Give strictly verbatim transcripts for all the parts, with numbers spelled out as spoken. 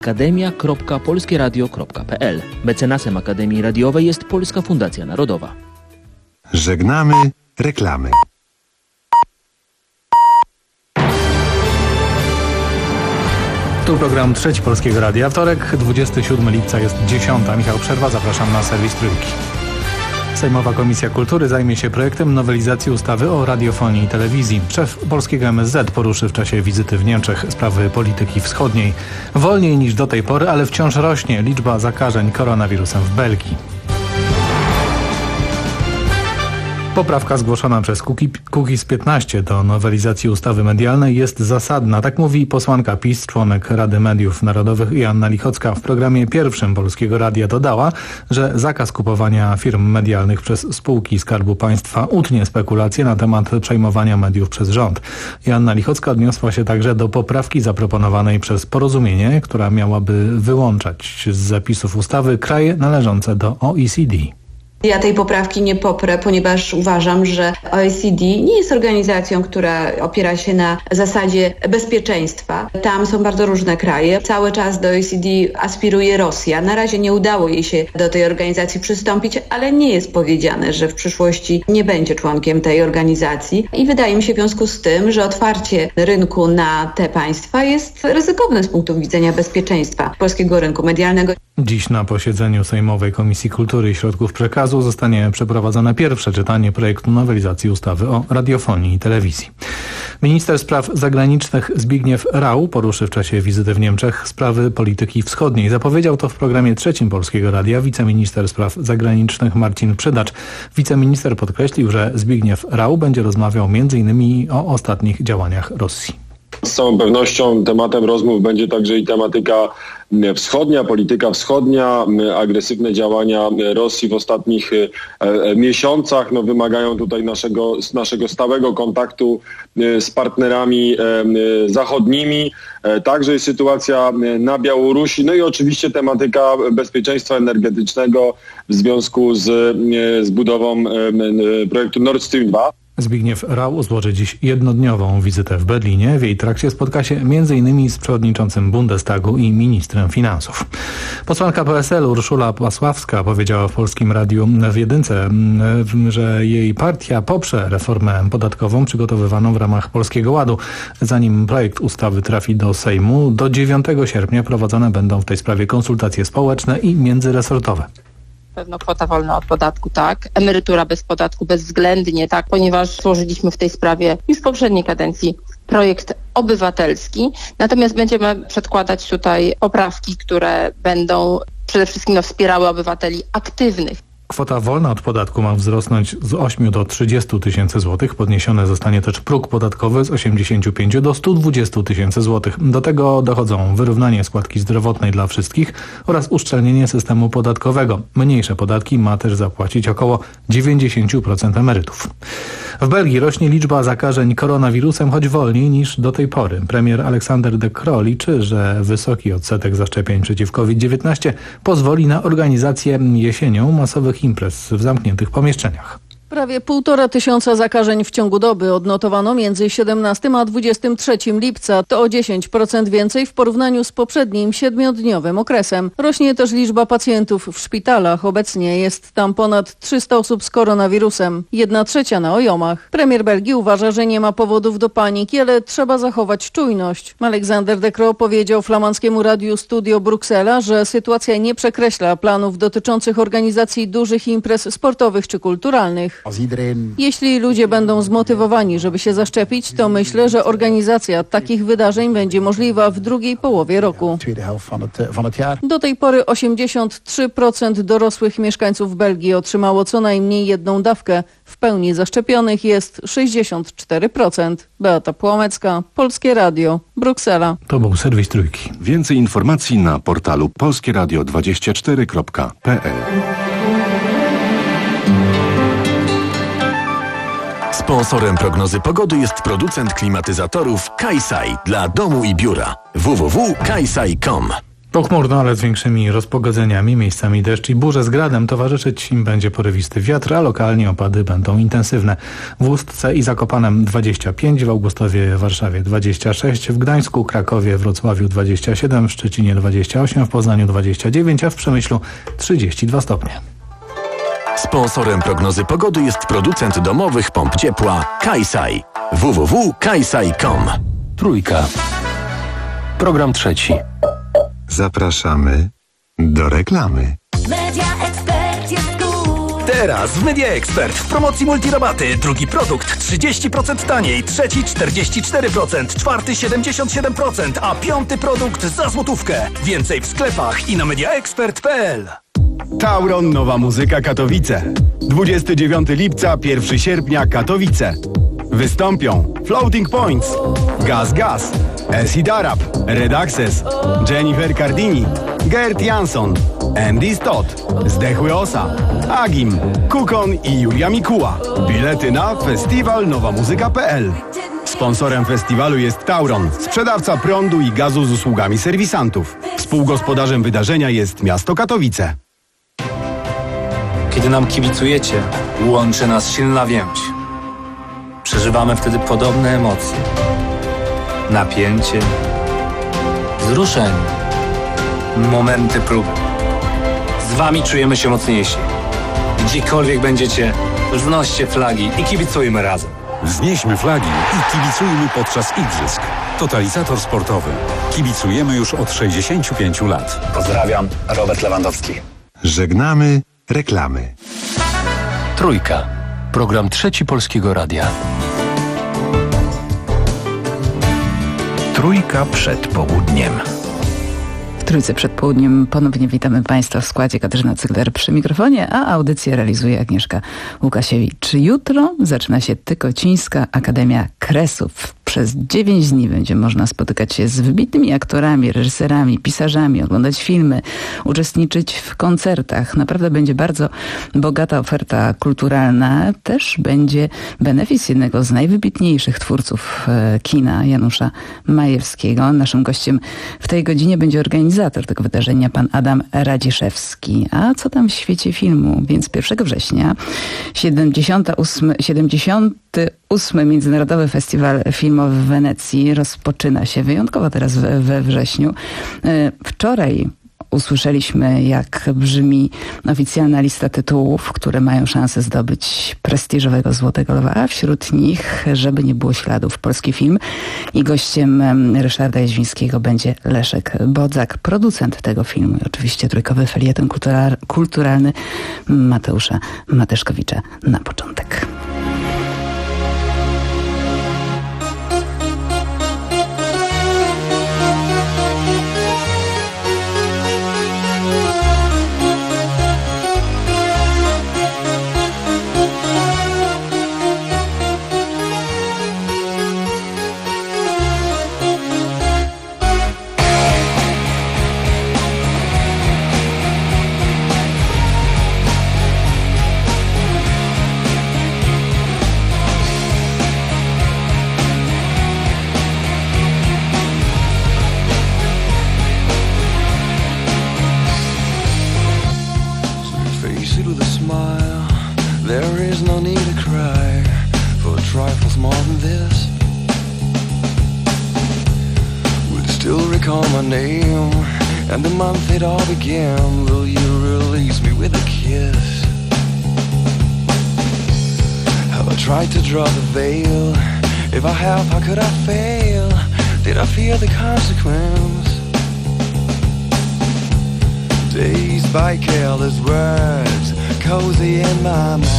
akademia kropka polskie radio kropka p l. Mecenasem Akademii Radiowej jest Polska Fundacja Narodowa. Żegnamy reklamy. Tu program Trzeci Polskiego Radia. Wtorek, dwudziestego siódmego lipca jest dziesiąta. Michał Przerwa, zapraszam na serwis Trójki. Sejmowa Komisja Kultury zajmie się projektem nowelizacji ustawy o radiofonii i telewizji. Szef polskiego M S Z poruszy w czasie wizyty w Niemczech sprawy polityki wschodniej. Wolniej niż do tej pory, ale wciąż rośnie liczba zakażeń koronawirusem w Belgii. Poprawka zgłoszona przez Kukiz piętnaście do nowelizacji ustawy medialnej jest zasadna. Tak mówi posłanka PiS, członek Rady Mediów Narodowych Joanna Lichocka. W programie pierwszym Polskiego Radia dodała, że zakaz kupowania firm medialnych przez spółki Skarbu Państwa utnie spekulacje na temat przejmowania mediów przez rząd. Joanna Lichocka odniosła się także do poprawki zaproponowanej przez Porozumienie, która miałaby wyłączać z zapisów ustawy kraje należące do O E C D. Ja tej poprawki nie poprę, ponieważ uważam, że O E C D nie jest organizacją, która opiera się na zasadzie bezpieczeństwa. Tam są bardzo różne kraje. Cały czas do O E C D aspiruje Rosja. Na razie nie udało jej się do tej organizacji przystąpić, ale nie jest powiedziane, że w przyszłości nie będzie członkiem tej organizacji. I wydaje mi się w związku z tym, że otwarcie rynku na te państwa jest ryzykowne z punktu widzenia bezpieczeństwa polskiego rynku medialnego. Dziś na posiedzeniu Sejmowej Komisji Kultury i Środków Przekazu zostanie przeprowadzone pierwsze czytanie projektu nowelizacji ustawy o radiofonii i telewizji. Minister Spraw Zagranicznych Zbigniew Rau poruszy w czasie wizyty w Niemczech sprawy polityki wschodniej. Zapowiedział to w programie trzecim Polskiego Radia wiceminister Spraw Zagranicznych Marcin Przydacz. Wiceminister podkreślił, że Zbigniew Rau będzie rozmawiał między innymi o ostatnich działaniach Rosji. Z całą pewnością tematem rozmów będzie także i tematyka wschodnia, polityka wschodnia, agresywne działania Rosji w ostatnich miesiącach no, wymagają tutaj naszego, naszego stałego kontaktu z partnerami zachodnimi. Także jest sytuacja na Białorusi, no i oczywiście tematyka bezpieczeństwa energetycznego w związku z, z budową projektu Nord Stream dwa. Zbigniew Rau złoży dziś jednodniową wizytę w Berlinie. W jej trakcie spotka się między innymi z przewodniczącym Bundestagu i ministrem finansów. Posłanka P S L Urszula Pasławska powiedziała w Polskim Radiu w Jedynce, że jej partia poprze reformę podatkową przygotowywaną w ramach Polskiego Ładu. Zanim projekt ustawy trafi do Sejmu, do dziewiątego sierpnia prowadzone będą w tej sprawie konsultacje społeczne i międzyresortowe. Pewno kwota wolna od podatku, tak. Emerytura bez podatku bezwzględnie, tak, ponieważ złożyliśmy w tej sprawie już w poprzedniej kadencji projekt obywatelski. Natomiast będziemy przedkładać tutaj poprawki, które będą przede wszystkim no, wspierały obywateli aktywnych. Kwota wolna od podatku ma wzrosnąć z ośmiu do trzydziestu tysięcy złotych. Podniesiony zostanie też próg podatkowy z osiemdziesięciu pięciu do stu dwudziestu tysięcy złotych. Do tego dochodzą wyrównanie składki zdrowotnej dla wszystkich oraz uszczelnienie systemu podatkowego. Mniejsze podatki ma też zapłacić około dziewięćdziesiąt procent emerytów. W Belgii rośnie liczba zakażeń koronawirusem, choć wolniej niż do tej pory. Premier Alexander De Croo liczy, że wysoki odsetek zaszczepień przeciw COVID dziewiętnaście pozwoli na organizację jesienią masowych imprez w zamkniętych pomieszczeniach. Prawie półtora tysiąca zakażeń w ciągu doby odnotowano między siedemnastego a dwudziestego trzeciego lipca. To o dziesięć procent więcej w porównaniu z poprzednim siedmiodniowym okresem. Rośnie też liczba pacjentów w szpitalach. Obecnie jest tam ponad trzysta osób z koronawirusem. Jedna trzecia na O J O M-ach. Premier Belgii uważa, że nie ma powodów do paniki, ale trzeba zachować czujność. Alexander De Croo powiedział flamandzkiemu radiu Studio Bruksela, że sytuacja nie przekreśla planów dotyczących organizacji dużych imprez sportowych czy kulturalnych. Jeśli ludzie będą zmotywowani, żeby się zaszczepić, to myślę, że organizacja takich wydarzeń będzie możliwa w drugiej połowie roku. Do tej pory osiemdziesiąt trzy procent dorosłych mieszkańców Belgii otrzymało co najmniej jedną dawkę. W pełni zaszczepionych jest sześćdziesiąt cztery procent. Beata Płomecka, Polskie Radio, Bruksela. To był serwis Trójki. Więcej informacji na portalu polskie radio dwadzieścia cztery kropka p l. Sponsorem prognozy pogody jest producent klimatyzatorów Kaisai dla domu i biura. w w w kropka kaisai kropka com. Pochmurno, ale z większymi rozpogodzeniami, miejscami deszcz i burze z gradem. Towarzyszyć im będzie porywisty wiatr, a lokalnie opady będą intensywne. W Ustce i Zakopanem dwadzieścia pięć, w Augustowie, Warszawie dwadzieścia sześć, w Gdańsku, Krakowie, Wrocławiu dwadzieścia siedem, w Szczecinie dwadzieścia osiem, w Poznaniu dwadzieścia dziewięć, a w Przemyślu trzydzieści dwa stopnie. Sponsorem prognozy pogody jest producent domowych pomp ciepła Kajsaj. w w w kropka kajsaj kropka com. Trójka. Program trzeci. Zapraszamy do reklamy. Media Expert jest cool. Teraz w Media Expert w promocji multirabaty. Drugi produkt trzydzieści procent taniej, trzeci czterdzieści cztery procent, czwarty siedemdziesiąt siedem procent, a piąty produkt za złotówkę. Więcej w sklepach i na mediaexpert kropka p l. Tauron Nowa Muzyka Katowice. dwudziestego dziewiątego lipca, pierwszego sierpnia Katowice. Wystąpią Floating Points, Gaz Gaz, Acid Arab, Red Access, Jennifer Cardini, Gert Jansson, Andy Stott, Zdechły Osa, Agim, Kukon i Julia Mikuła. Bilety na festiwal nowa muzyka kropka p l. Sponsorem festiwalu jest Tauron, sprzedawca prądu i gazu z usługami serwisantów. Współgospodarzem wydarzenia jest miasto Katowice. Kiedy nam kibicujecie, łączy nas silna więź. Przeżywamy wtedy podobne emocje. Napięcie, wzruszenie, momenty próby. Z wami czujemy się mocniejsi. Gdziekolwiek będziecie, wznoście flagi i kibicujmy razem. Wznieśmy flagi i kibicujmy podczas igrzysk. Totalizator sportowy. Kibicujemy już od sześćdziesięciu pięciu lat. Pozdrawiam, Robert Lewandowski. Żegnamy reklamy. Trójka. Program trzeci Polskiego Radia. Trójka przed południem. W Trójce przed południem ponownie witamy Państwa w składzie Katarzyna Cygler przy mikrofonie, a audycję realizuje Agnieszka Łukasiewicz. Jutro zaczyna się Tykocińska Akademia Kresów. Przez dziewięć dni będzie można spotykać się z wybitnymi aktorami, reżyserami, pisarzami, oglądać filmy, uczestniczyć w koncertach. Naprawdę będzie bardzo bogata oferta kulturalna. Też będzie benefis jednego z najwybitniejszych twórców kina, Janusza Majewskiego. Naszym gościem w tej godzinie będzie organizator tego wydarzenia, pan Adam Radziszewski. A co tam w świecie filmu? Więc pierwszego września siedemdziesiąty ósmy Międzynarodowy Festiwal Filmowy w Wenecji rozpoczyna się wyjątkowo teraz we, we wrześniu. Wczoraj usłyszeliśmy, jak brzmi oficjalna lista tytułów, które mają szansę zdobyć prestiżowego Złotego Lwa, a wśród nich, żeby nie było śladów, polski film. I gościem Ryszarda Jaźwińskiego będzie Leszek Bodzak, producent tego filmu i oczywiście trójkowy felieton kultura- kulturalny Mateusza Mateszkowicza na początek. And the month it all began, will you release me with a kiss? Have I tried to draw the veil? If I have, how could I fail? Did I fear the consequence? Dazed by careless words, cozy in my mind.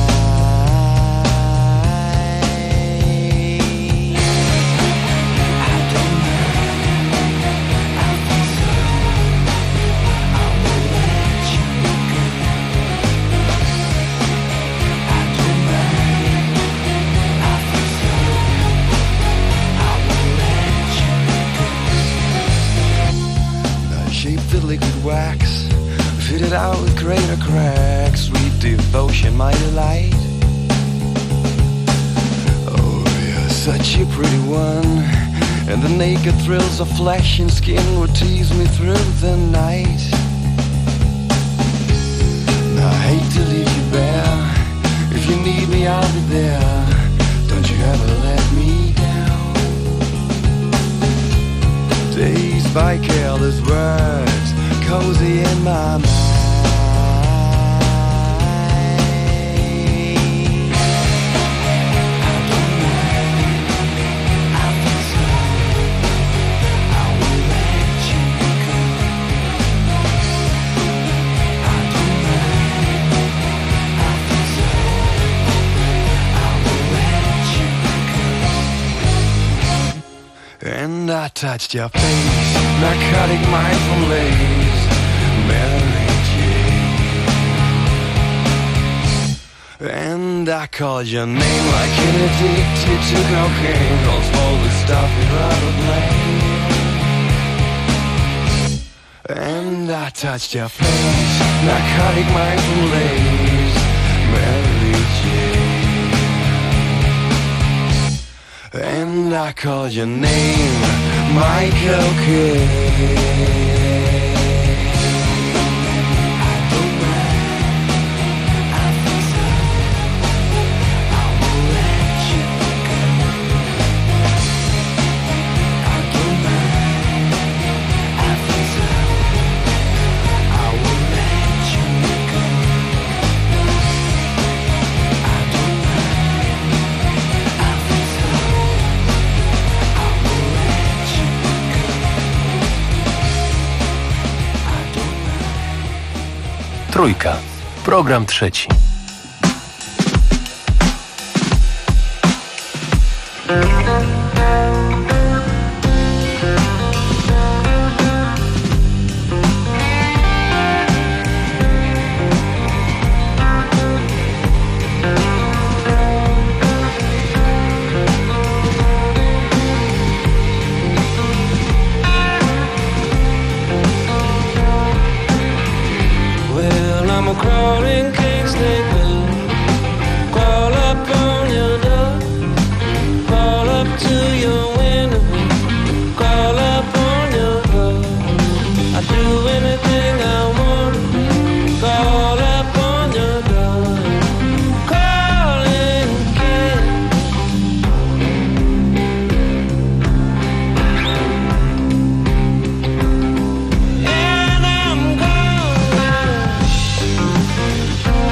Wax, fitted out with greater cracks, sweet devotion, my delight. Oh, you're such a pretty one, and the naked thrills of flesh and skin would tease me through the night. I hate to leave you bare. If you need me, I'll be there. Don't you ever let me down. Dazed by careless words, cozy in my mind. And I touched your face, narcotic mindful lace, Mary Jane. And I called your name like an addicted to cocaine, calls slowly stuffing rubber blade. And I touched your face, narcotic mindful lace, Mary Jane. And I called your name, Michael Kidd. Trójka. Program trzeci. Crawling king snake will crawl up on your door, crawl up to your window, crawl up on your door. I'd do anything I want, crawl up on your door, crawling king. And I'm gone.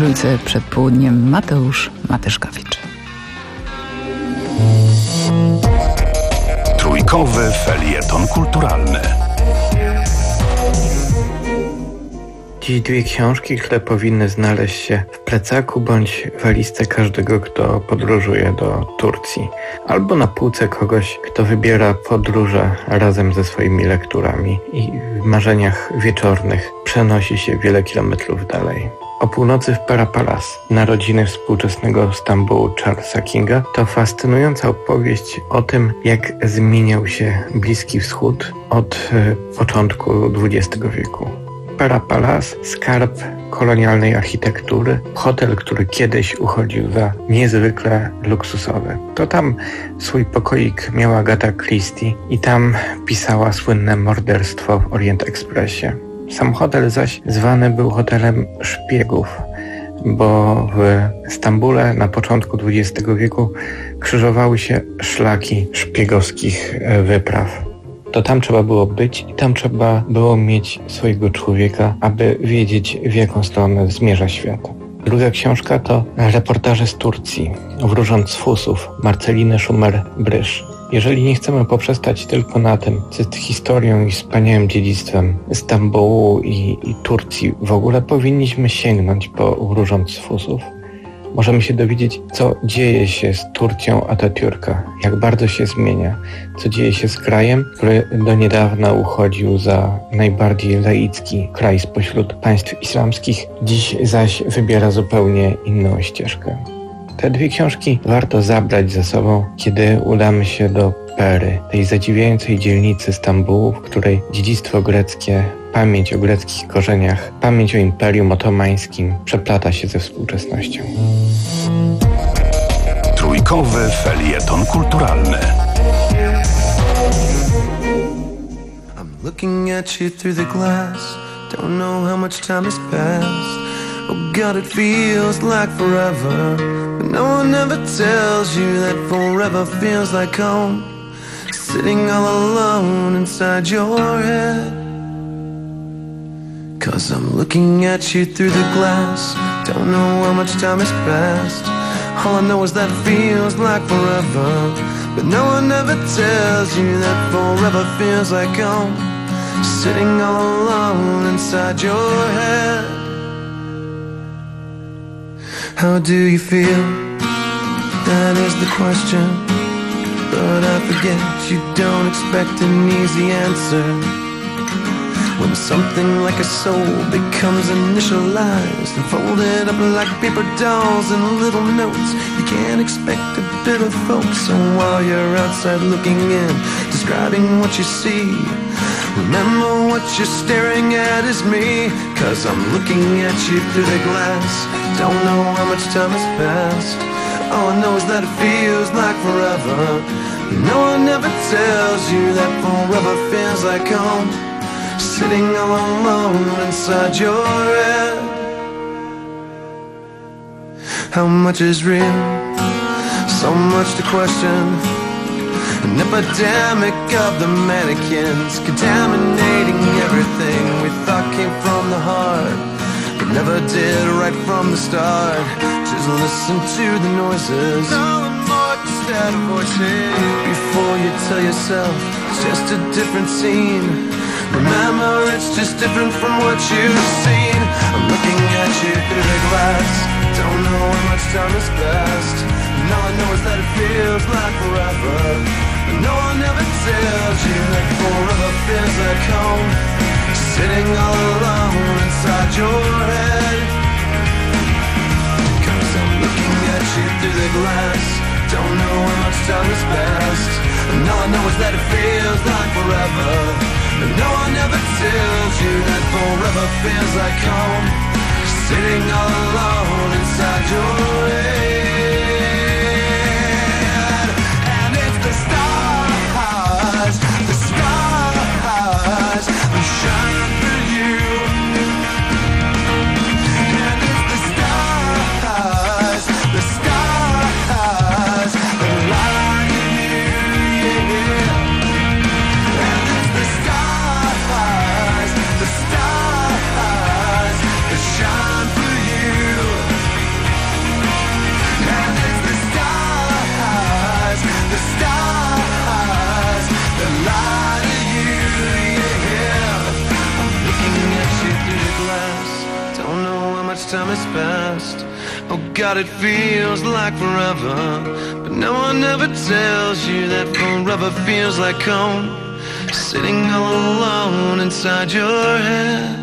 Trójce przed południem Mateusz Matyszkowicz. Trójkowy felieton kulturalny. Dziś dwie książki, które powinny znaleźć się w plecaku bądź walizce każdego, kto podróżuje do Turcji. Albo na półce kogoś, kto wybiera podróże razem ze swoimi lekturami i w marzeniach wieczornych przenosi się wiele kilometrów dalej. O północy w Perapalas, narodziny współczesnego Stambułu Charlesa Kinga, to fascynująca opowieść o tym, jak zmieniał się Bliski Wschód od y, początku dwudziestego wieku. Perapalas, skarb kolonialnej architektury, hotel, który kiedyś uchodził za niezwykle luksusowy. To tam swój pokoik miała Agatha Christie i tam pisała słynne morderstwo w Orient Expressie. Sam hotel zaś zwany był hotelem szpiegów, bo w Stambule na początku dwudziestego wieku krzyżowały się szlaki szpiegowskich wypraw. To tam trzeba było być i tam trzeba było mieć swojego człowieka, aby wiedzieć, w jaką stronę zmierza świat. Druga książka to reportaże z Turcji, wróżąc z fusów, Marceliny Schumer-Brysz. Jeżeli nie chcemy poprzestać tylko na tym, co jest historią i wspaniałym dziedzictwem Stambułu i, i Turcji, w ogóle powinniśmy sięgnąć po wróżąc z fusów. Możemy się dowiedzieć, co dzieje się z Turcją Atatürka, jak bardzo się zmienia, co dzieje się z krajem, który do niedawna uchodził za najbardziej laicki kraj spośród państw islamskich, dziś zaś wybiera zupełnie inną ścieżkę. Te dwie książki warto zabrać ze sobą, kiedy udamy się do Pery, tej zadziwiającej dzielnicy Stambułu, w której dziedzictwo greckie, pamięć o greckich korzeniach, pamięć o Imperium Otomańskim przeplata się ze współczesnością. Trójkowy felieton kulturalny. I'm looking at you through the glass. Don't know how much time has passed. Oh God, it feels like forever. But no one ever tells you that forever feels like home. Sitting all alone inside your head. Cause I'm looking at you through the glass. Don't know how much time has passed. All I know is that it feels like forever. But no one ever tells you that forever feels like home. Sitting all alone inside your head. How do you feel? That is the question. But I forget you don't expect an easy answer. When something like a soul becomes initialized and folded up like paper dolls and little notes, you can't expect a bit of folks. So while you're outside looking in, describing what you see, remember what you're staring at is me. Cause I'm looking at you through the glass. Don't know how much time has passed. All I know is that it feels like forever. No one ever tells you that forever feels like home. Sitting all alone inside your head. How much is real? So much to question. An epidemic of the mannequins, contaminating everything we thought came from the heart, but never did right from the start. Just listen to the noises, no more instead of voices. Before you tell yourself it's just a different scene, remember it's just different from what you've seen. I'm looking at you through the glass. Don't know how much time has passed. And all I know is that it feels like forever. But no one ever tells you that forever feels like home. Sitting all alone inside your head. Cause I'm looking at you through the glass. Don't know how much time has passed. And all I know is that it feels like forever. And no one ever tells you that forever feels like home. Sitting all alone inside your head. And it's the stars, the stars that shine for you. And it's the stars, the stars that light you, yeah. And it's the stars, the stars that shine for you. time has passed. Oh God, it feels like forever, but no one ever tells you that forever feels like home, sitting all alone inside your head.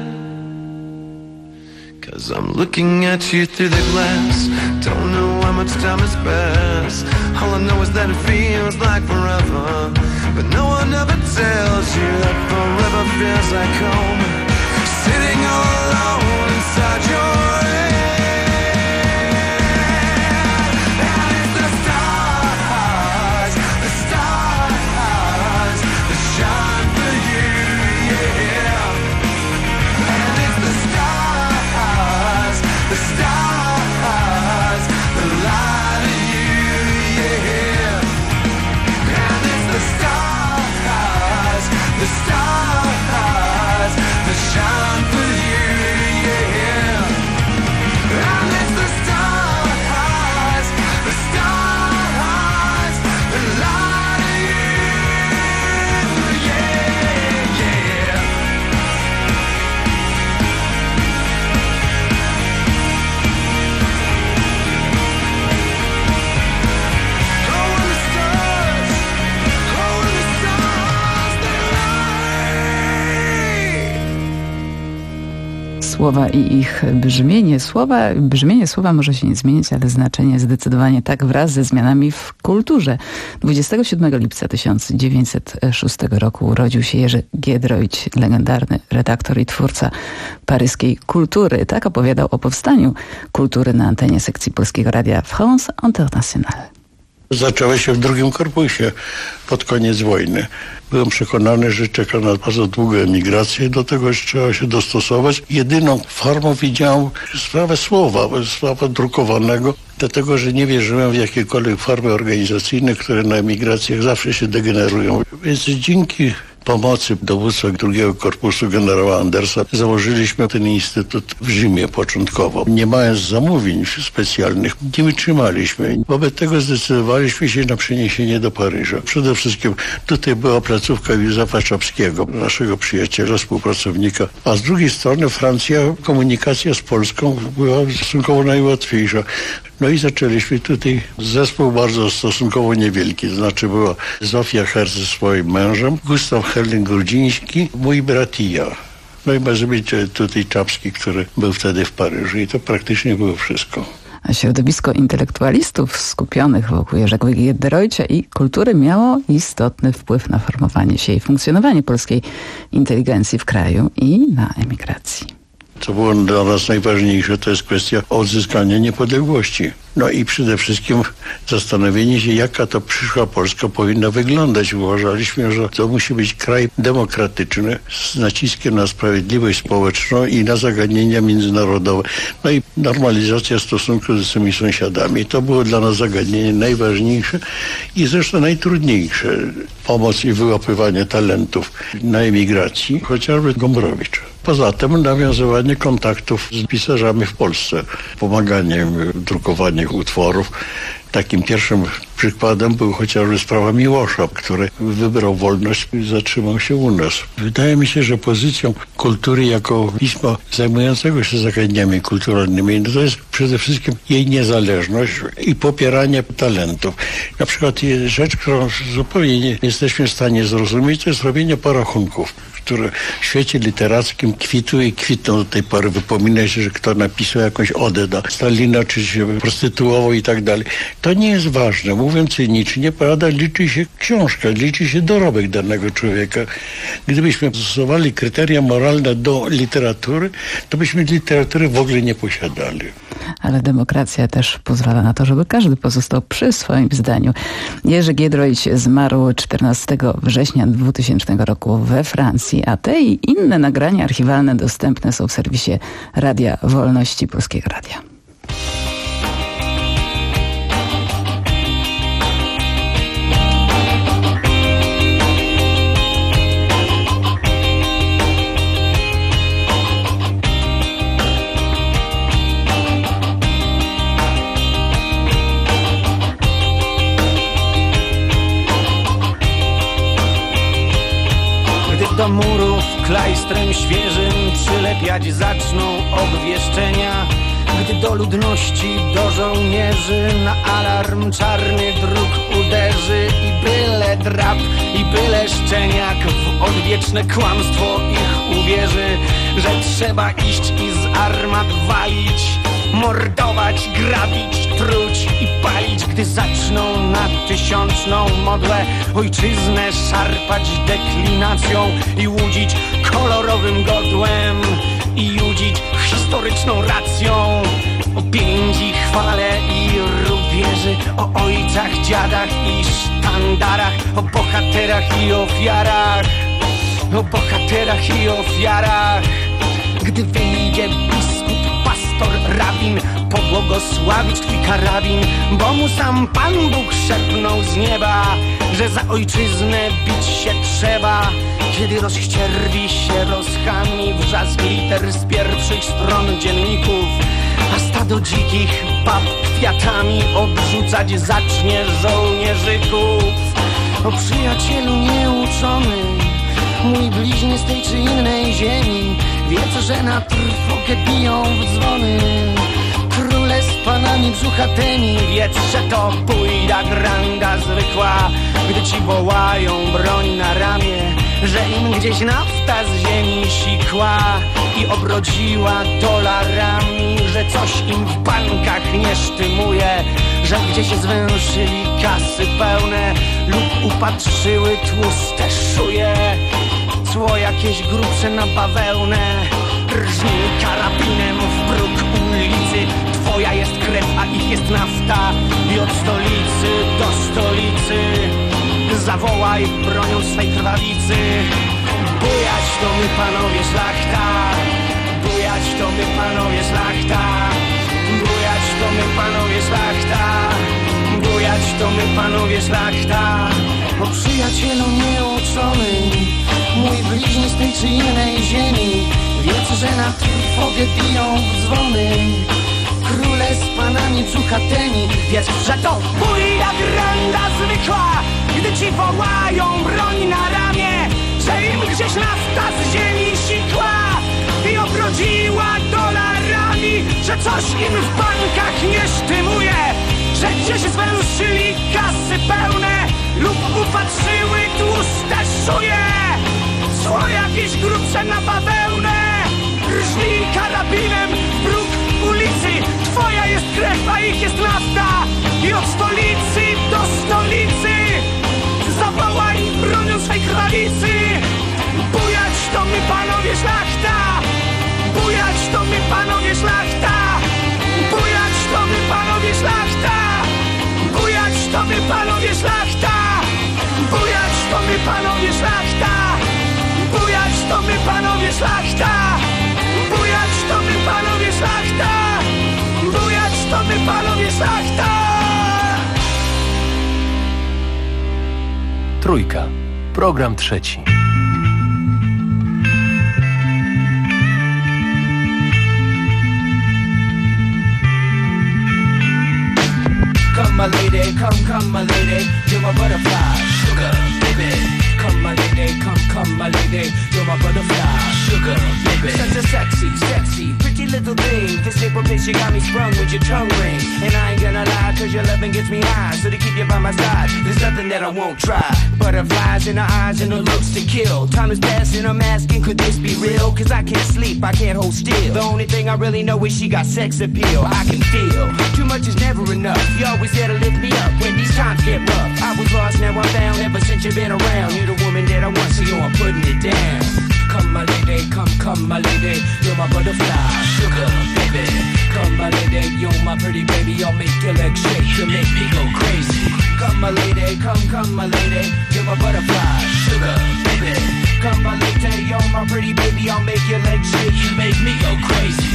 Cause I'm looking at you through the glass, don't know how much time has passed. All I know is that it feels like forever, but no one ever tells you that forever feels like home, sitting all alone inside your head. And it's the stars, the stars that shine for you, yeah. And it's the stars, the stars that lie to you, yeah. And it's the stars, the stars that shine for you, yeah. And it's the stars, the stars that lie to you, yeah, yeah. Słowa i ich brzmienie. Słowa, brzmienie słowa może się nie zmienić, ale znaczenie zdecydowanie tak wraz ze zmianami w kulturze. dwudziestego siódmego lipca tysiąc dziewięćset szóstego roku urodził się Jerzy Giedroyć, legendarny redaktor i twórca paryskiej kultury. Tak opowiadał o powstaniu kultury na antenie sekcji Polskiego Radia France Internationale. Zaczęła się w drugim korpusie pod koniec wojny. Byłem przekonany, że czeka nas bardzo długa emigracja i do tego jeszcze trzeba się dostosować. Jedyną formą widziałem sprawę słowa, słowa drukowanego, dlatego że nie wierzyłem w jakiekolwiek formy organizacyjne, które na emigracjach zawsze się degenerują. Więc dzięki pomocy dowództwa drugiego korpusu generała Andersa założyliśmy ten instytut w Rzymie początkowo. Nie mając zamówień specjalnych, nie wytrzymaliśmy. Wobec tego zdecydowaliśmy się na przeniesienie do Paryża. Przede wszystkim tutaj była placówka Józefa Czapskiego, naszego przyjaciela, współpracownika, a z drugiej strony Francja, komunikacja z Polską była stosunkowo najłatwiejsza. No i zaczęliśmy tutaj zespół bardzo stosunkowo niewielki, to znaczy była Zofia Herz ze swoim mężem, Gustaw Herling-Grudziński, mój brat i ja. No i może być tutaj Czapski, który był wtedy w Paryżu i to praktycznie było wszystko. A środowisko intelektualistów skupionych wokół Jerzego Giedroycia i kultury miało istotny wpływ na formowanie się i funkcjonowanie polskiej inteligencji w kraju i na emigracji. Co było dla nas najważniejsze, to jest kwestia odzyskania niepodległości. No i przede wszystkim zastanowienie się, jaka to przyszła Polska powinna wyglądać. Uważaliśmy, że to musi być kraj demokratyczny z naciskiem na sprawiedliwość społeczną i na zagadnienia międzynarodowe. No i normalizacja stosunków ze swymi sąsiadami. To było dla nas zagadnienie najważniejsze i zresztą najtrudniejsze. Pomoc i wyłapywanie talentów na emigracji, chociażby Gombrowicz. Poza tym nawiązywanie kontaktów z pisarzami w Polsce, pomaganie w drukowaniu utworów. Takim pierwszym przykładem był chociażby sprawa Miłosza, który wybrał wolność i zatrzymał się u nas. Wydaje mi się, że pozycją kultury jako pisma zajmującego się zagadnieniami kulturalnymi, no to jest przede wszystkim jej niezależność i popieranie talentów. Na przykład rzecz, którą zupełnie nie jesteśmy w stanie zrozumieć, to jest robienie porachunków, które w świecie literackim kwitły i kwitną do tej pory. Wypomina się, że kto napisał jakąś odę do Stalina, czy się prostytuował i tak dalej. To nie jest ważne. Mówiąc cynicznie, prawda, liczy się książka, liczy się dorobek danego człowieka. Gdybyśmy stosowali kryteria moralne do literatury, to byśmy literatury w ogóle nie posiadali. Ale demokracja też pozwala na to, żeby każdy pozostał przy swoim zdaniu. Jerzy Giedroyć zmarł czternastego września dwutysięcznego roku we Francji, a te i inne nagrania archiwalne dostępne są w serwisie Radia Wolności Polskiego Radia. Do murów klajstrem świeżym przylepiać zaczną obwieszczenia. Gdy do ludności, do żołnierzy na alarm czarny dróg uderzy. I byle drap, i byle szczeniak w odwieczne kłamstwo ich uwierzy, że trzeba iść i z armat walić, mordować, grabić, truć i palić. Gdy zaczną na tysiączną modłę ojczyznę szarpać deklinacją i łudzić kolorowym godłem i judzić historyczną racją. O piędzi, chwale i rubieży, o ojcach, dziadach i sztandarach, o bohaterach i ofiarach, o bohaterach i ofiarach. Gdy wyjdzie biskup, pastor, rabin, pobłogosławić twój karabin, bo mu sam Pan Bóg szepnął z nieba, że za ojczyznę bić się trzeba. Kiedy rozścierwi się rozchami wrzask liter z pierwszych stron dzienników, a stado dzikich bab kwiatami obrzucać zacznie żołnierzyków. O przyjacielu nieuczony, mój bliźnie z tej czy innej ziemi, wiedz, że na trwogę biją w dzwony króle z panami brzuchatymi. Wiedz, że to bójda granda zwykła, gdy ci wołają broń na ramię, że im gdzieś nafta z ziemi sikła i obrodziła dolarami, że coś im w bankach nie sztymuje, że gdzieś zwęszyli kasy pełne lub upatrzyły tłuste szuje. Cło jakieś grubsze na bawełnę, rżnij karabinem w próg ulicy. Twoja jest krew, a ich jest nafta i od stolicy do stolicy zawołaj bronią swej krwawicy. Bujać to my panowie szlachta, bujać to my panowie szlachta, bujać to my panowie szlachta, bujać to my panowie szlachta. O przyjacielu nieuczony, mój bliźni z tej czy innej ziemi, wiedz, że na trwogę biją w dzwony króle z panami brzuchatymi. Wiedz, że to bójda granda zwykła, gdy ci wołają broń na ramię, że im gdzieś nafta z ziemi sikła i obrodziła dolarami, że coś im w bankach nie sztymuje, że gdzieś zwęszyli kasy pełne lub upatrzyły tłuste szuje. Cło jakieś grubsze na bawełnę, rżnij karabinem w próg ulicy. Twoja jest krew, a ich jest nafta i od stolicy do stolicy zawołaj bronią swej krwawicy. Bujać to my panowie szlachta, bujać to my panowie szlachta, bujać to my panowie szlachta, bujać to my panowie szlachta, bujać to my panowie szlachta, bujać to my panowie szlachta, bujać to my panowie szlachta, bujać to my panowie szlachta. Trójka. Program trzeci. Come my lady, come, come my lady, you're my butterfly, sugar, baby. Come my lady, come, come my lady, you're my butterfly, sugar, baby. Such a sexy, sexy, pretty little thing. This April bitch, you got me sprung with your tongue ring. And I ain't gonna lie, cause your loving gets me high. So to keep you by my side, there's nothing that I won't try. Butterflies in her eyes and her looks to kill. Time is passing, I'm asking, could this be real? Cause I can't sleep, I can't hold still. The only thing I really know is she got sex appeal. I can feel, too much is never enough. You always there to lift me up when these times get rough. I was lost, now I'm found, ever since you've been around. You're the woman that I want, so yo, I'm putting it down. Come my lady, come, come my lady, you're my butterfly, sugar, baby. Come my lady, you're my pretty baby, I'll make your legs shake, you make me go crazy. Come my lady, come, come my lady, you're my butterfly, sugar, baby. Come my lady, you're my pretty baby, I'll make your legs shake, you make me go crazy.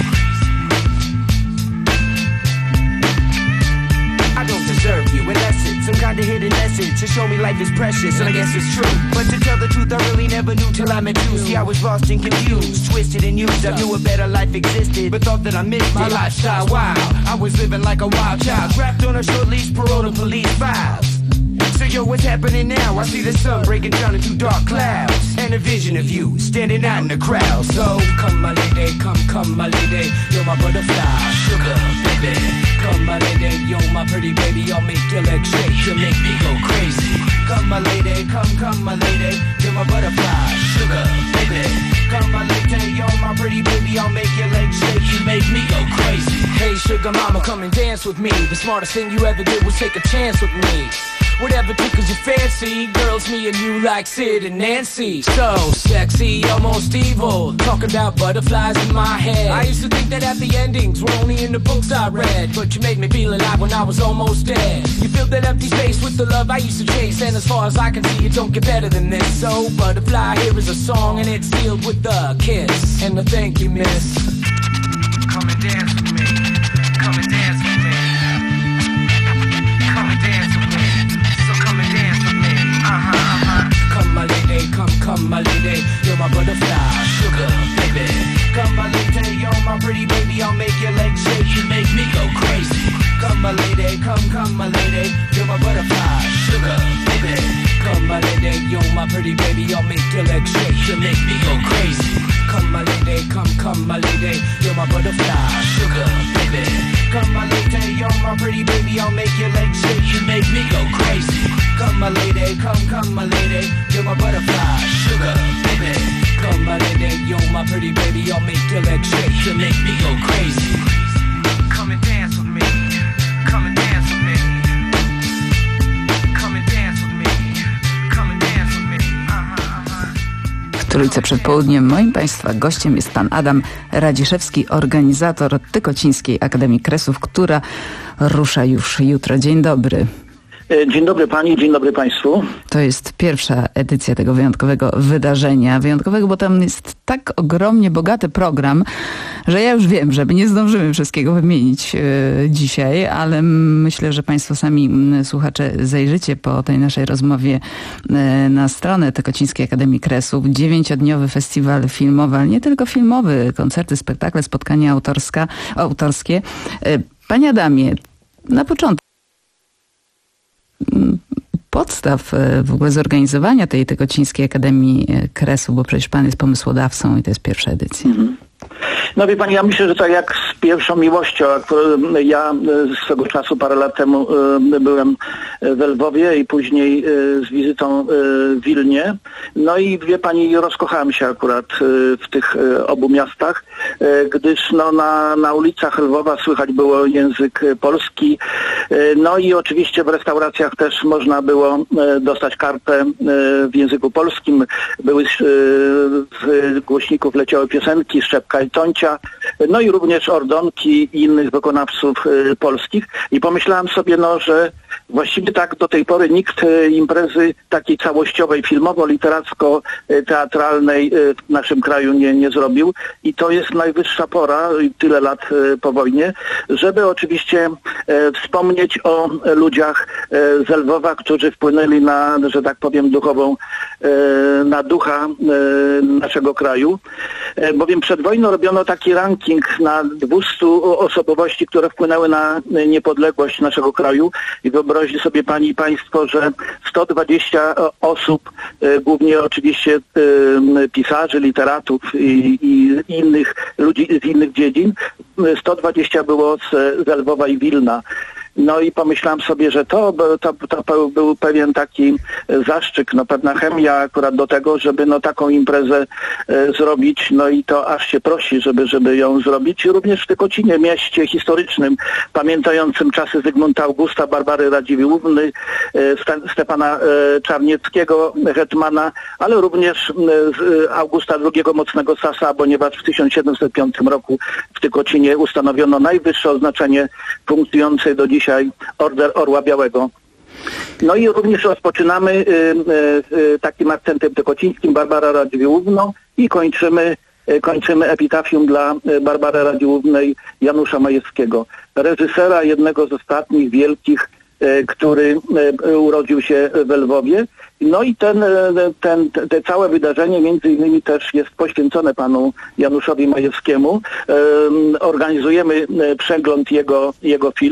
I don't deserve you unless it's some kind of hidden message to show me life is precious, and I guess it's true. But to tell the truth, I really never knew till I met you. See, I was lost and confused, twisted and used. I knew a better life existed, but thought that I missed my lifestyle wild. I was living like a wild child, trapped on a short leash, parole to police files. So Yo, what's happening now? I see the sun breaking down into dark clouds, and a vision of you standing out in the crowd. So come my lady, come, come my lady, you're my butterfly, sugar baby. Come my lady, you're my pretty baby, I'll make your legs shake, you make me go crazy. Come my lady, come, come my lady, you're my butterfly, sugar baby. Come my lady, you're my pretty baby, I'll make your legs shake, you make me go crazy. Hey sugar mama, come and dance with me. The smartest thing you ever did was take a chance with me. Whatever tickles your fancy, girls, me and you like Sid and Nancy. So sexy, almost evil, talking about butterflies in my head. I used to think that happy endings were only in the books I read, but you made me feel alive when I was almost dead. You filled that empty space with the love I used to chase, and as far as I can see, it don't get better than this. So butterfly, here is a song, and it's sealed with a kiss and a thank you, miss. Come and dance with me, come and dance with me, come and dance with me. Uh-huh, uh-huh. Come my lady, come, come my lady, you're my butterfly, sugar baby. Come my lady, you're my pretty baby, I'll make your legs shake, you make me go crazy. Come my lady, come, come my lady, you're my butterfly, sugar baby. Come my lady, you're my pretty baby, I'll make your legs shake, you make me go crazy. Come my lady, come, come my lady, you're my butterfly, sugar baby. Come my lady, you're my pretty baby, I'll make your legs shake, you make me go crazy. Come my lady, come, come my lady, you're my butterfly, sugar baby. Come my lady, you're my pretty baby, I'll make your legs shake, you make me go crazy. Come and dance with me, come and dance with me. Come and dance with me, come and dance with me. Uh-huh, uh-huh. W Trójce przed południem moim Państwa gościem jest pan Adam Radziszewski, organizator Tykocińskiej Akademii Kresów, która rusza już jutro. Dzień dobry. Dzień dobry Pani, dzień dobry Państwu. To jest pierwsza edycja tego wyjątkowego wydarzenia. Wyjątkowego, bo tam jest tak ogromnie bogaty program, że ja już wiem, że nie zdążymy wszystkiego wymienić yy, dzisiaj, ale myślę, że Państwo sami słuchacze zajrzycie po tej naszej rozmowie yy, na stronę Tykocińskiej Akademii Kresów. Dziewięciodniowy festiwal filmowy, ale nie tylko filmowy, koncerty, spektakle, spotkania autorska, autorskie. Yy, Panie Adamie, na początku podstaw w ogóle zorganizowania tej Tykocińskiej Akademii Kresów, bo przecież pan jest pomysłodawcą i to jest pierwsza edycja. Mhm. No wie Pani, ja myślę, że tak jak z pierwszą miłością, ja swego czasu parę lat temu byłem w Lwowie i później z wizytą w Wilnie. No i wie Pani, rozkochałem się akurat w tych obu miastach, gdyż no, na, na ulicach Lwowa słychać było język polski. No i oczywiście w restauracjach też można było dostać kartę w języku polskim. Były z głośników leciały piosenki, Szczepka i Toncia, no i również Ordonki i innych wykonawców y, polskich. I pomyślałem sobie, no, że właściwie tak do tej pory nikt y, imprezy takiej całościowej, filmowo-literacko-teatralnej y, w naszym kraju nie, nie zrobił. I to jest najwyższa pora, tyle lat y, po wojnie, żeby oczywiście y, wspomnieć o y, ludziach y, z Lwowa, którzy wpłynęli na, że tak powiem, duchową, y, na ducha y, naszego kraju. Y, bowiem przed wojną robiono taki ranking na dwieście osobowości, które wpłynęły na niepodległość naszego kraju i wyobraźcie sobie Pani i Państwo, że sto dwadzieścia osób, głównie oczywiście pisarzy, literatów i, i innych ludzi z innych dziedzin, sto dwadzieścia było z, z Lwowa i Wilna. No i pomyślałem sobie, że to, to, to był pewien taki zaszczyt, no pewna chemia akurat do tego, żeby no taką imprezę e, zrobić, no i to aż się prosi, żeby, żeby ją zrobić. Również w Tykocinie, mieście historycznym, pamiętającym czasy Zygmunta Augusta, Barbary Radziwiłłówny, e, Stefana e, Czarnieckiego, hetmana, ale również e, Augusta drugiego Mocnego Sasa, ponieważ w tysiąc siedemset piątym roku w Tykocinie ustanowiono najwyższe oznaczenie funkcjonujące do dziś dzisiaj Order Orła Białego. No i również rozpoczynamy y, y, y, takim akcentem tykocińskim Barbara Radziwiłłówną i kończymy, y, kończymy epitafium dla y, Barbary Radziwiłłównej Janusza Majewskiego, reżysera, jednego z ostatnich wielkich, y, który y, urodził się w Lwowie. No i ten, ten, te całe wydarzenie między innymi też jest poświęcone panu Januszowi Majewskiemu. Um, organizujemy przegląd jego, jego filmów.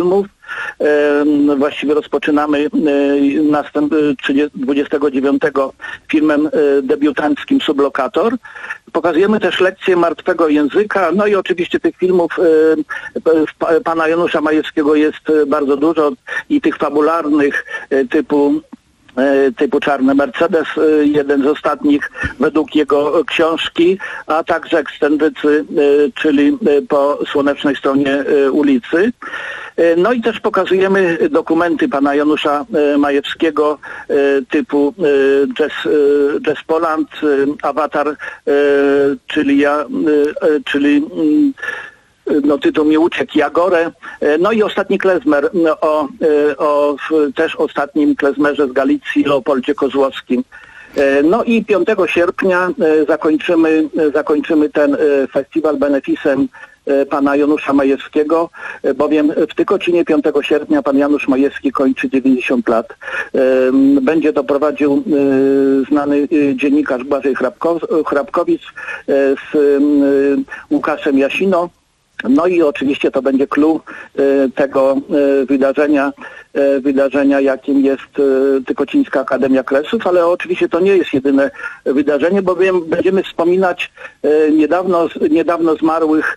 właściwie rozpoczynamy następ, dwudziestego dziewiątego filmem debiutanckim Sublokator. Pokazujemy też lekcje martwego języka, no i oczywiście tych filmów pana Janusza Majewskiego jest bardzo dużo i tych fabularnych typu typu Czarny Mercedes, jeden z ostatnich według jego książki, a także Ekstendycy, czyli Po słonecznej stronie ulicy. No i też pokazujemy dokumenty pana Janusza Majewskiego typu Jazz, Jazz Poland, Awatar, czyli ja, czyli no tytuł mi uciekł, Jagorę, no i ostatni klezmer o, o też ostatnim klezmerze z Galicji, Leopoldzie Kozłowskim. No i piątego sierpnia zakończymy, zakończymy ten festiwal benefisem pana Janusza Majewskiego, bowiem w Tykocinie piątego sierpnia pan Janusz Majewski kończy dziewięćdziesiąt lat. Będzie to prowadził znany dziennikarz Błażej Hrabkowicz z Łukaszem Jasino. No i oczywiście to będzie clou tego wydarzenia, wydarzenia jakim jest Tykocińska Akademia Kresów, ale oczywiście to nie jest jedyne wydarzenie, bowiem będziemy wspominać niedawno, niedawno zmarłych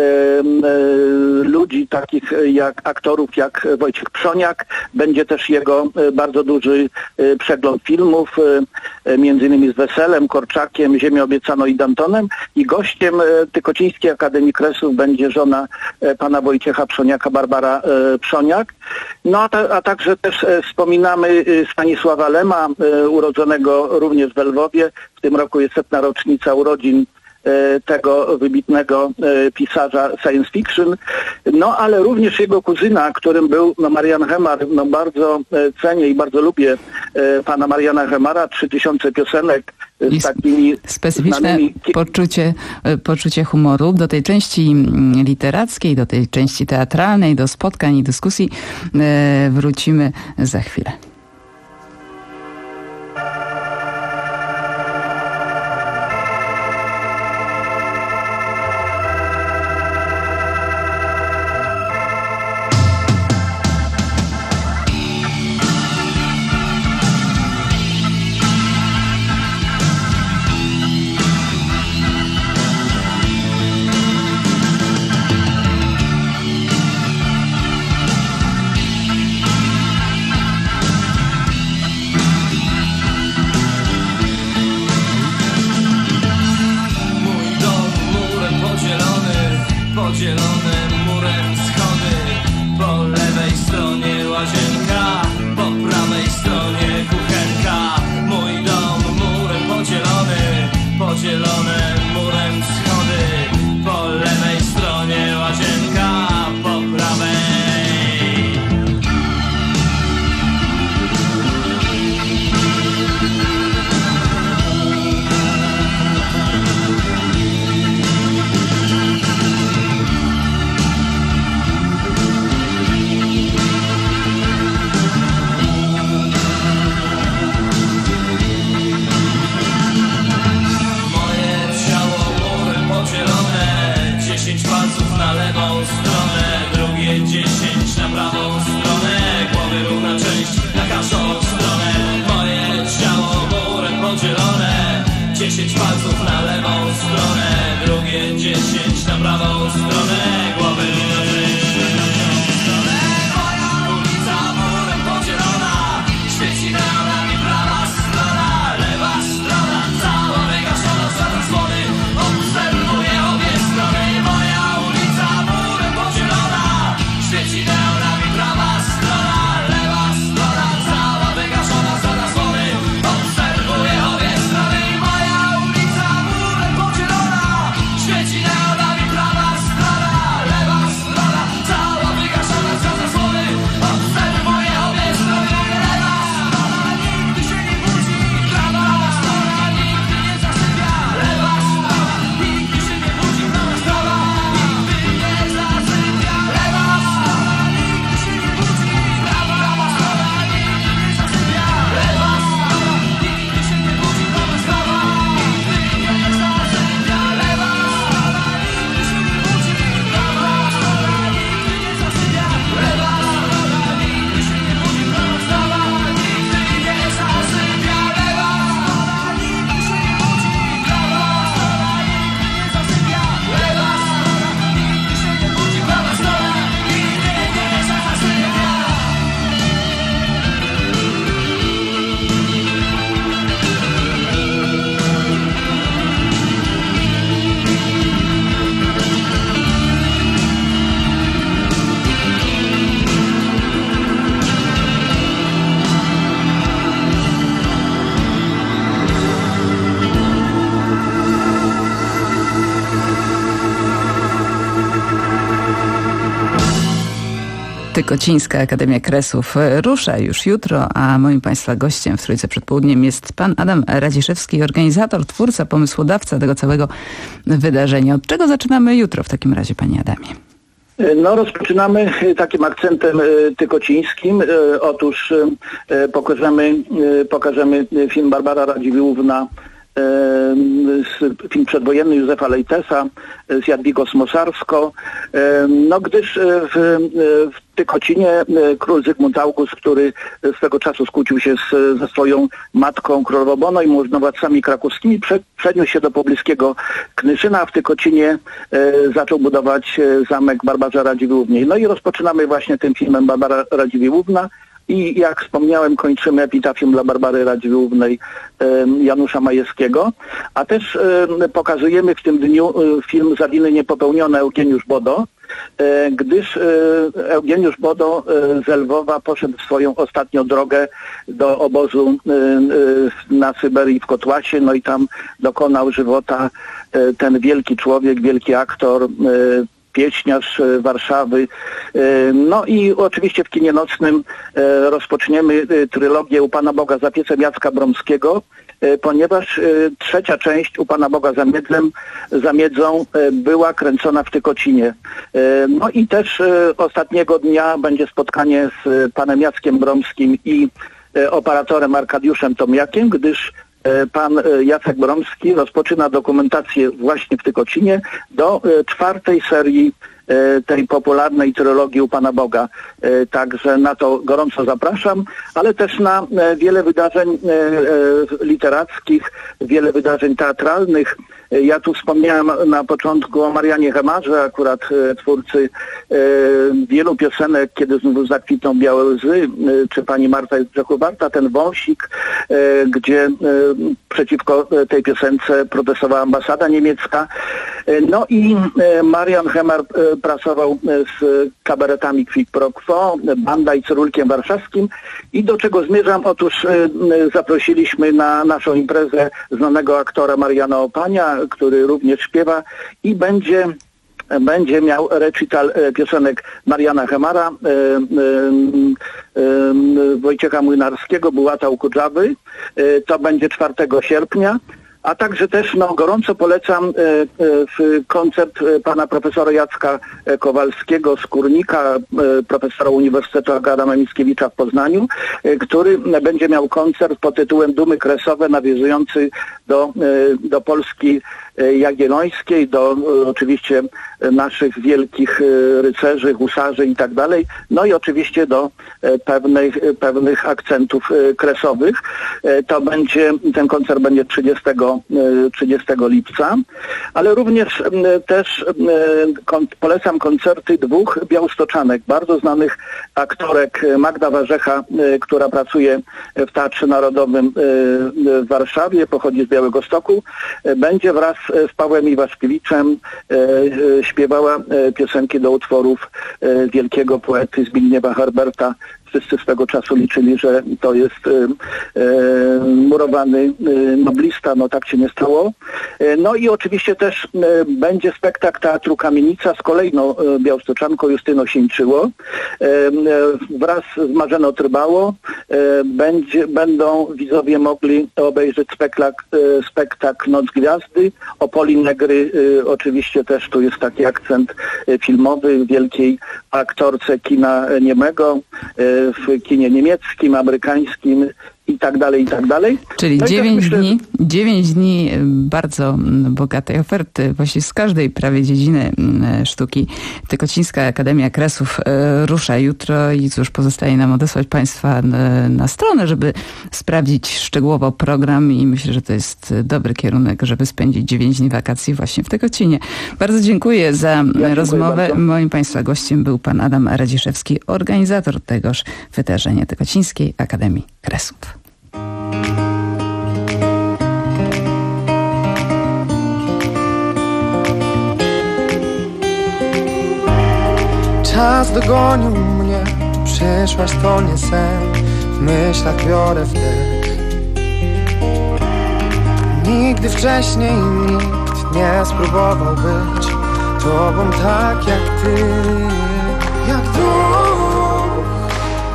ludzi, takich jak aktorów jak Wojciech Przoniak. Będzie też jego bardzo duży przegląd filmów, między innymi z Weselem, Korczakiem, Ziemią obiecaną i Dantonem. I gościem Tykocińskiej Akademii Kresów będzie żona pana Wojciecha Przoniaka, Barbara Przoniak. No a, ta, a także też wspominamy Stanisława Lema, urodzonego również w Lwowie. W tym roku jest setna rocznica urodzin tego wybitnego pisarza science fiction, no ale również jego kuzyna, którym był no, Marian Hemar. No bardzo cenię i bardzo lubię pana Mariana Hemara, trzy tysiące piosenek z takimi specyficzne znanymi... poczucie, poczucie humoru. Do tej części literackiej, do tej części teatralnej, do spotkań i dyskusji wrócimy za chwilę. Świeci neonami prawa strona. Tykocińska Akademia Kresów rusza już jutro, a moim Państwa gościem w Trójce przed południem jest pan Adam Radziszewski, organizator, twórca, pomysłodawca tego całego wydarzenia. Od czego zaczynamy jutro w takim razie, panie Adamie? No, rozpoczynamy takim akcentem tykocińskim. Otóż pokażemy, pokażemy film Barbara Radziwiłłówna, film przedwojenny Józefa Lejtesa z Jadwigą Smosarsko, no gdyż w, w Tykocinie król Zygmunt August, który swego czasu skłócił się z, ze swoją matką królową Bono i możnowładcami krakowskimi, prze, przeniósł się do pobliskiego Knyszyna, a w Tykocinie e, zaczął budować zamek Barbarze Radziwiłłównie. No i rozpoczynamy właśnie tym filmem Barbara Radziwiłłówna. I jak wspomniałem, kończymy epitafium dla Barbary Radziwiłłównej Janusza Majewskiego, a też pokazujemy w tym dniu film Za winy niepopełnione Eugeniusz Bodo, gdyż Eugeniusz Bodo z Lwowa poszedł w swoją ostatnią drogę do obozu na Syberii w Kotłasie, no i tam dokonał żywota ten wielki człowiek, wielki aktor, pieśniarz Warszawy. No i oczywiście w kinie nocnym rozpoczniemy trylogię U Pana Boga za piecem Jacka Bromskiego, ponieważ trzecia część U Pana Boga za miedzem, za miedzą była kręcona w Tykocinie. No i też ostatniego dnia będzie spotkanie z panem Jackiem Bromskim i operatorem Arkadiuszem Tomiakiem, gdyż pan Jacek Bromski rozpoczyna dokumentację właśnie w Tykocinie do czwartej serii tej popularnej trylogii U Pana Boga. Także na to gorąco zapraszam, ale też na wiele wydarzeń literackich, wiele wydarzeń teatralnych. Ja tu wspomniałem na początku o Marianie Hemarze, akurat twórcy wielu piosenek, Kiedy znów zakwitną białe łzy, czy pani Marta jest grzechu warta, ten wąsik, gdzie przeciwko tej piosence protestowała ambasada niemiecka. No i Marian Hemar pracował z kabaretami Kwik Pro Quo, Banda i Cyrulkiem Warszawskim. I do czego zmierzam? Otóż zaprosiliśmy na naszą imprezę znanego aktora Mariana Opania, który również śpiewa i będzie będzie miał recital piosenek Mariana Hemara, e, e, e, Wojciecha Młynarskiego, Bułata u Kudżawy. E, to będzie czwartego sierpnia. A także też no, gorąco polecam e, e, koncert pana profesora Jacka Kowalskiego z Kurnika, e, profesora Uniwersytetu Adama Mickiewicza w Poznaniu, e, który będzie miał koncert pod tytułem Dumy Kresowe, nawiązujący do, e, do Polski Jagiellońskiej, do e, oczywiście naszych wielkich e, rycerzy, husarzy i tak dalej, no i oczywiście do e, pewnych, e, pewnych akcentów e, kresowych. E, to będzie, ten koncert będzie trzydziestego lipca, ale również e, też e, kon, polecam koncerty dwóch białostoczanek, bardzo znanych aktorek, Magda Warzecha, e, która pracuje w Teatrze Narodowym e, w Warszawie, pochodzi z Białegostoku, e, będzie wraz z Pawłem Iwaszkiewiczem e, e, śpiewała e, piosenki do utworów e, wielkiego poety Zbigniewa Herberta. Wszyscy swego czasu liczyli, że to jest e, e, murowany e, noblista, no tak się nie stało. E, no i oczywiście też e, będzie spektakl Teatru Kamienica z kolejną e, białostoczanką Justyną Sieńczyło. E, e, wraz z Marzeną Trybało e, będzie, będą widzowie mogli obejrzeć spektakl, e, spektakl Noc Gwiazdy. Opoli Negry e, oczywiście też tu jest taki akcent e, filmowy wielkiej aktorce kina niemego, e, w kinie niemieckim, amerykańskim i tak dalej, i tak dalej. Czyli no dziewięć myślę, dni, dziewięć dni bardzo bogatej oferty, właściwie z każdej prawie dziedziny sztuki. Tykocińska Akademia Kresów rusza jutro i cóż, pozostaje nam odesłać Państwa na stronę, żeby sprawdzić szczegółowo program i myślę, że to jest dobry kierunek, żeby spędzić dziewięć dni wakacji właśnie w Tykocinie. Bardzo dziękuję za ja rozmowę. Bardzo. Moim Państwa gościem był pan Adam Radziszewski, organizator tegoż wydarzenia Tykocińskiej Akademii Kresów. Czas dogonił mnie, przyszłaś to nie sen, w myślach biorę wdech. Nigdy wcześniej nikt nie spróbował być tobą tak jak ty. Jak długo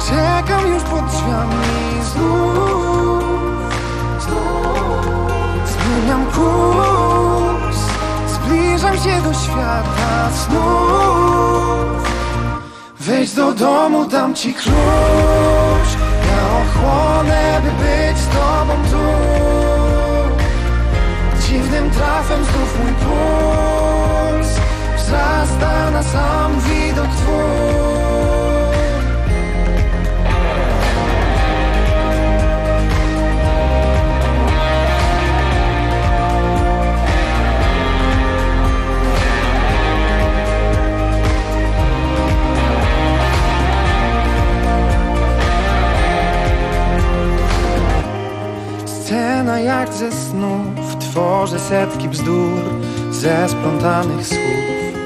Czekam już pod drzwiami znów, znów. Zmieniam kurs, zbliżam się do świata snów. Wejdź do domu, dam ci klucz. Ja ochłonę, by być z tobą tu. Dziwnym trafem znów mój puls wzrasta na sam widok twój. Scena jak ze snów, tworzę setki bzdur ze splątanych słów.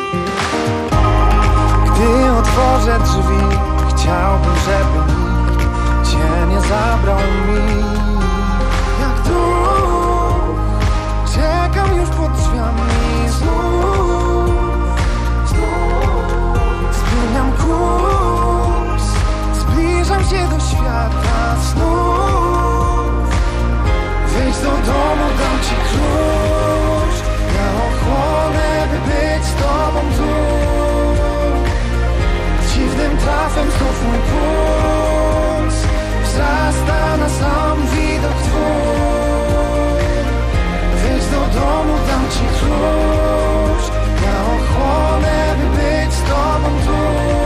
Gdy otworzę drzwi, chciałbym, żeby nikt cię nie zabrał mi. Jak duch, czekam już pod drzwiami znów, znów. Zmieniam kurs, zbliżam się do świata snów. Wejdź do domu, dam ci klucz. Ja ochłonę, by być z tobą tu. Dziwnym trafem znów mój puls wzrasta na sam widok twój. Wejdź do domu, dam ci klucz. Ja ochłonę, by być z tobą tu.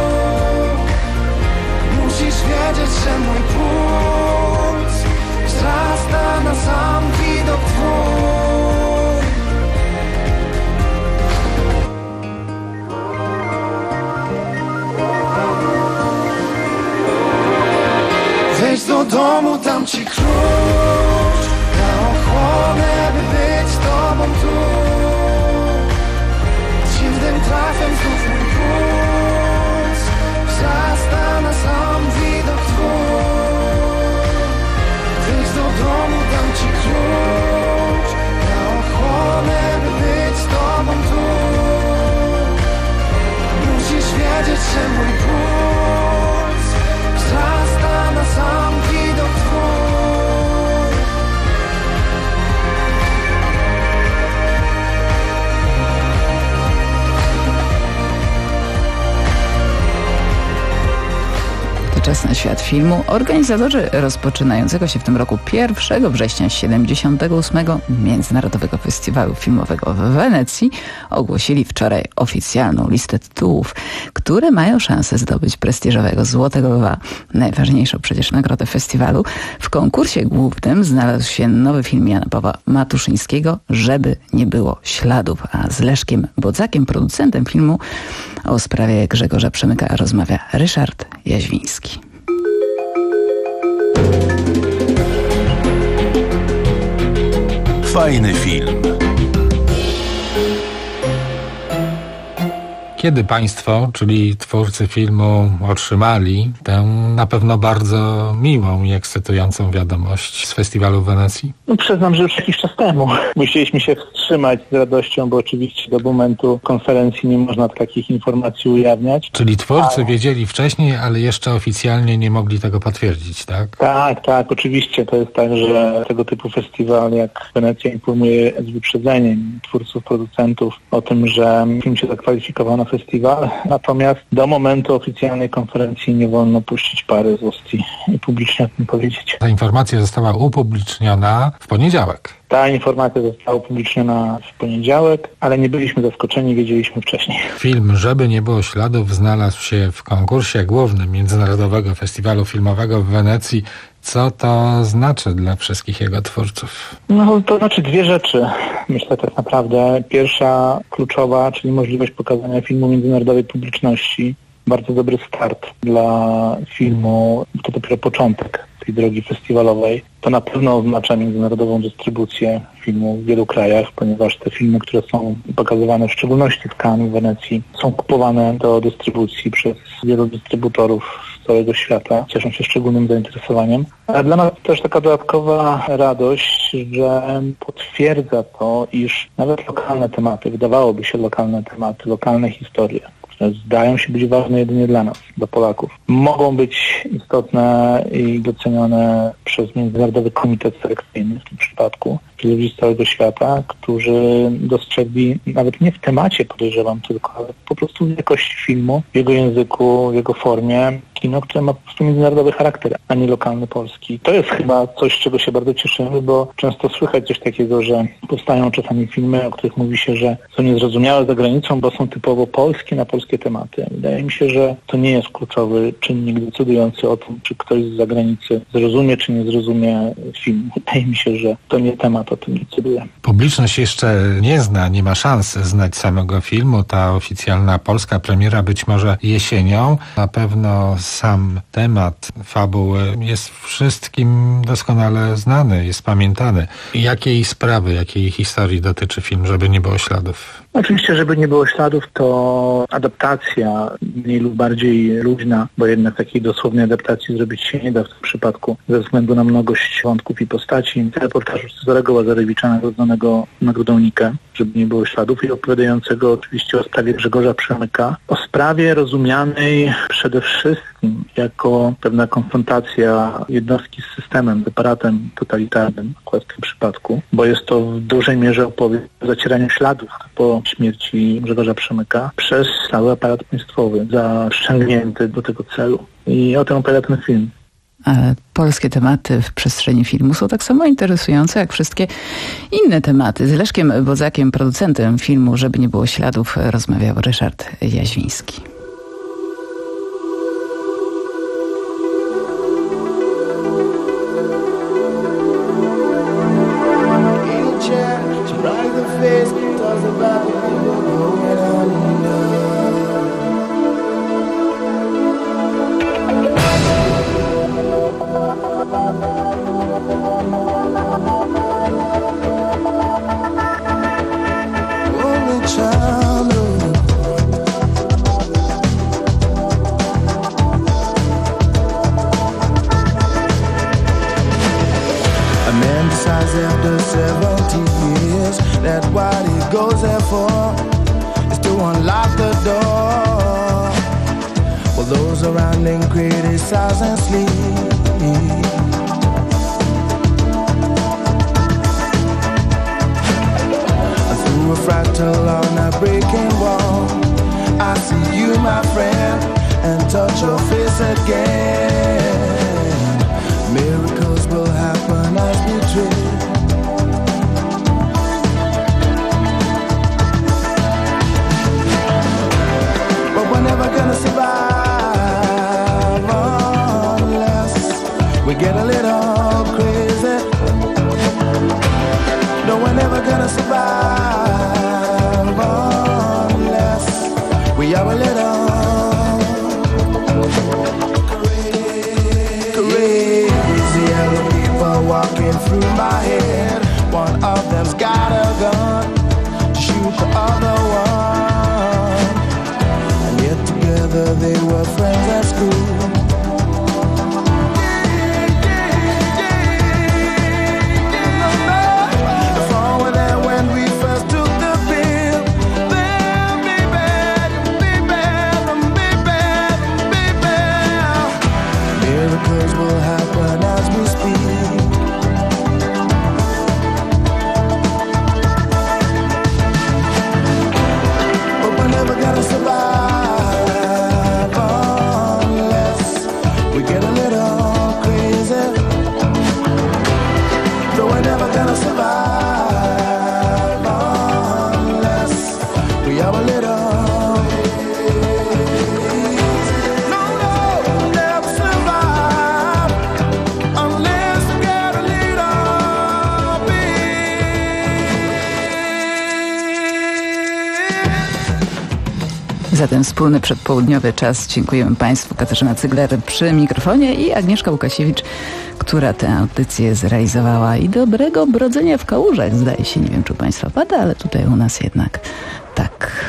Musisz wiedzieć, że mój puls wzrasta na sam widok twój. Wejdź do domu, dam ci klucz. Ja ochłonę, by być z tobą tu. Dziwnym trafem znów mój puls wzrasta na sam widok twój. Wejdź do domu, dam ci klucz. Ja ochłonę, by być z tobą tu. Musisz wiedzieć, że mój puls wzrasta na sam widok twój. Czas na świat filmu. Organizatorzy rozpoczynającego się w tym roku pierwszego września siedemdziesiątego ósmego Międzynarodowego Festiwalu Filmowego w Wenecji ogłosili wczoraj oficjalną listę tytułów, które mają szansę zdobyć prestiżowego Złotego Lwa, najważniejszą przecież nagrodę festiwalu. W konkursie głównym znalazł się nowy film Jana Pawła Matuszyńskiego Żeby nie było śladów, a z Leszkiem Bodzakiem, producentem filmu, o sprawie Grzegorza Przemyka rozmawia Ryszard Jaźwiński. Fajny film. Kiedy państwo, czyli twórcy filmu, otrzymali tę na pewno bardzo miłą i ekscytującą wiadomość z festiwalu w Wenecji? No, przyznam, że już jakiś czas temu. Musieliśmy się wstrzymać z radością, bo oczywiście do momentu konferencji nie można takich informacji ujawniać. Czyli twórcy ale... wiedzieli wcześniej, ale jeszcze oficjalnie nie mogli tego potwierdzić, tak? Tak, tak, oczywiście. To jest tak, że tego typu festiwal jak Wenecja informuje z wyprzedzeniem twórców, producentów o tym, że film się zakwalifikował na festiwal. Natomiast do momentu oficjalnej konferencji nie wolno puścić pary z ust i publicznie o tym powiedzieć. Ta informacja została upubliczniona w poniedziałek. Ta informacja została upubliczniona w poniedziałek, ale nie byliśmy zaskoczeni, wiedzieliśmy wcześniej. Film Żeby nie było śladów znalazł się w konkursie głównym Międzynarodowego Festiwalu Filmowego w Wenecji. Co to znaczy dla wszystkich jego twórców? No to znaczy dwie rzeczy, myślę tak naprawdę. Pierwsza, kluczowa, czyli możliwość pokazania filmu międzynarodowej publiczności. Bardzo dobry start dla filmu, to dopiero początek tej drogi festiwalowej. To na pewno oznacza międzynarodową dystrybucję filmu w wielu krajach, ponieważ te filmy, które są pokazywane w szczególności w Cannes, w Wenecji, są kupowane do dystrybucji przez wielu dystrybutorów z całego świata. Cieszą się szczególnym zainteresowaniem. Ale dla nas też taka dodatkowa radość, że potwierdza to, iż nawet lokalne tematy, wydawałoby się lokalne tematy, lokalne historie, które zdają się być ważne jedynie dla nas, dla Polaków, mogą być istotne i docenione przez Międzynarodowy Komitet Selekcyjny w tym przypadku, przez ludzi z całego świata, którzy dostrzegli nawet nie w temacie, podejrzewam tylko, ale po prostu w jakości filmu, w jego języku, w jego formie, kino, które ma po prostu międzynarodowy charakter, a nie lokalny polski. To jest chyba coś, z czego się bardzo cieszymy, bo często słychać coś takiego, że powstają czasami filmy, o których mówi się, że są niezrozumiałe za granicą, bo są typowo polskie na polskie tematy. Wydaje mi się, że to nie jest kluczowy czynnik decydujący o tym, czy ktoś z zagranicy zrozumie, czy nie zrozumie film. Wydaje mi się, że to nie temat o tym decyduje. Publiczność jeszcze nie zna, nie ma szans znać samego filmu. Ta oficjalna polska premiera być może jesienią. Na pewno sam temat fabuły jest wszystkim doskonale znany, jest pamiętany. Jakiej sprawy, jakiej historii dotyczy film, żeby nie było śladów? Oczywiście, żeby nie było śladów, to adaptacja mniej lub bardziej luźna, bo jednak takiej dosłownej adaptacji zrobić się nie da w tym przypadku ze względu na mnogość wątków i postaci. Reportażu Cezarego Łazarewicza, nagrodzonego Nagrodą Nikę, żeby nie było śladów, i opowiadającego oczywiście o sprawie Grzegorza Przemyka. O sprawie rozumianej przede wszystkim jako pewna konfrontacja jednostki z systemem, z aparatem totalitarnym, akurat w tym przypadku, bo jest to w dużej mierze opowieść o zacieraniu śladów po śmierci Grzegorza Przemyka przez cały aparat państwowy, zaściągnięty do tego celu. I o tym opowiada ten film. Ale polskie tematy w przestrzeni filmu są tak samo interesujące jak wszystkie inne tematy. Z Leszkiem Bodzakiem, producentem filmu Żeby nie było śladów, rozmawiał Ryszard Jaźwiński. After seventy years, that what he goes there for is to unlock the door. Well, those around him criticize and sleep. Through a fractal on a breaking wall, I see you, my friend, and touch your face again. Miracles will happen as we dream. We're never gonna survive unless we get a little crazy. No, we're never gonna survive unless we are a little crazy. Yellow people walking through my head. One of them's got a gun to shoot the other one. They were friends at school. The fall were there when we first took the pill. Then be bad, be bad, be bad, be bad. Miracles will happen as we speak. But we're never gonna survive. Za ten wspólny przedpołudniowy czas dziękujemy Państwu. Katarzyna Cygler przy mikrofonie i Agnieszka Łukasiewicz, która tę audycję zrealizowała. I dobrego brodzenia w kałużach, zdaje się. Nie wiem, czy u Państwa pada, ale tutaj u nas jednak tak.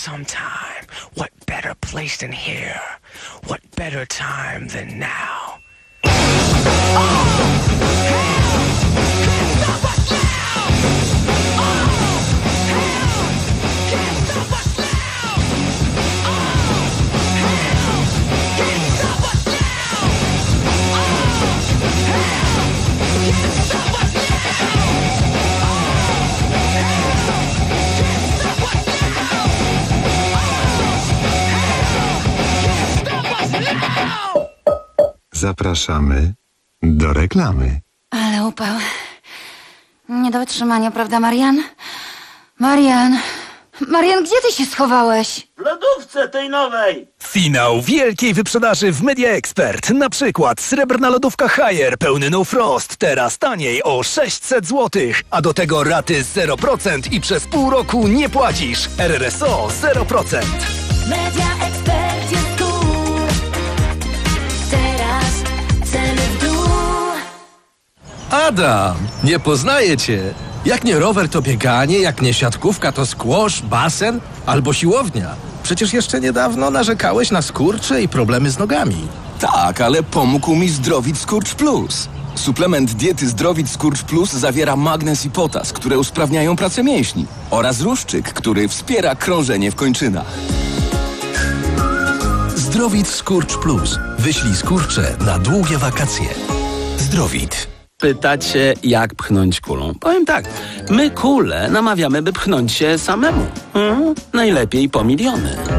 sometime. What better place than here? What better time than now? Zapraszamy do reklamy. Ale upał. Nie do wytrzymania, prawda, Marian? Marian! Marian, gdzie ty się schowałeś? W lodówce tej nowej. Finał wielkiej wyprzedaży w Media Expert. Na przykład srebrna lodówka Haier pełny No Frost. Teraz taniej o sześćset złotych. A do tego raty zero procent i przez pół roku nie płacisz. R R S O zero procent. Media Expert jest cool. Teraz ceny w dół. Adam, nie poznaję cię. Jak nie rower, to bieganie, jak nie siatkówka, to squash, basen albo siłownia. Przecież jeszcze niedawno narzekałeś na skurcze i problemy z nogami. Tak, ale pomógł mi Zdrowit Skurcz Plus. Suplement diety Zdrowit Skurcz Plus zawiera magnez i potas, które usprawniają pracę mięśni, oraz ruszczyk, który wspiera krążenie w kończynach. Zdrowit Skurcz Plus. Wyślij skurcze na długie wakacje. Zdrowit. Pytacie, jak pchnąć kulą? Powiem tak, my kulę namawiamy, by pchnąć się samemu. Hmm? Najlepiej po miliony.